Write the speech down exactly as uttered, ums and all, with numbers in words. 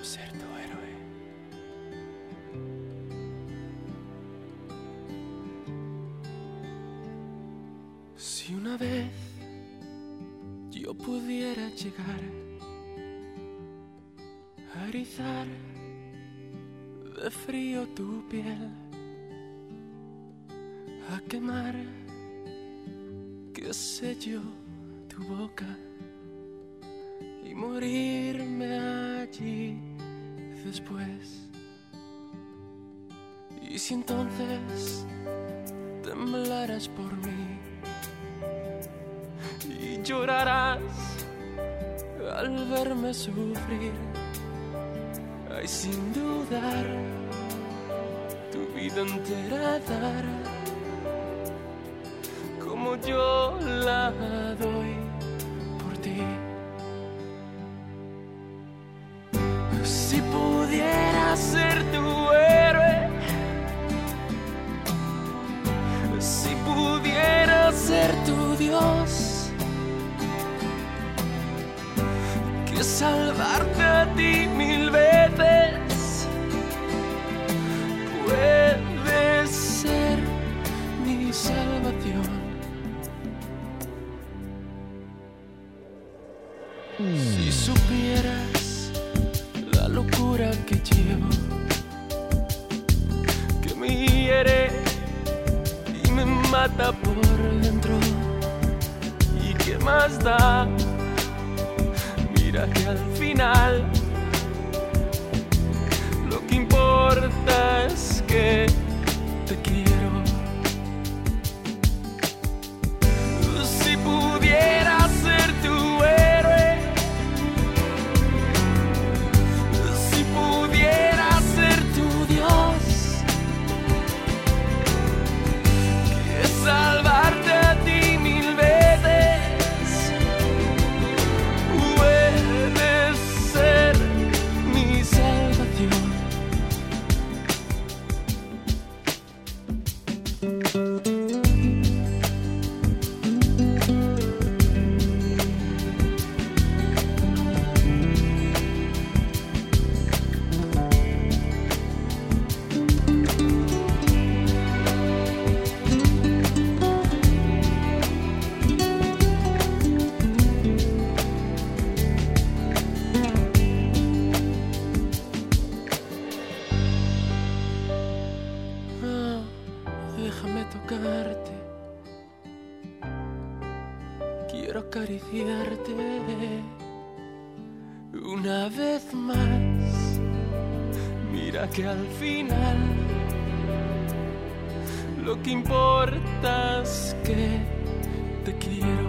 ser tu héroe. Si una vez yo pudiera llegar a erizar de frío tu piel, a quemar, qué sé yo, tu boca, y morirme allí después. Y si entonces temblarás por mí y llorarás al verme sufrir, ay, sin dudar, tu vida entera dar, como yo la doy por ti. Si pudiera ser tu héroe, si pudiera ser tu Dios, que salvarte a ti mil veces puede ser mi salvación. Si supieras la locura que llevo, que me hiere y me mata por dentro, y qué más da, mira que al final lo que importa es que te quiero. Si pudiera ser tu héroe, si pudiera ser tu Dios, que salvarte a ti mil veces puede ser mi salvación. Ah, déjame tocarte, quiero acariciarte una vez más. Mira que al final lo que importa es que te quiero.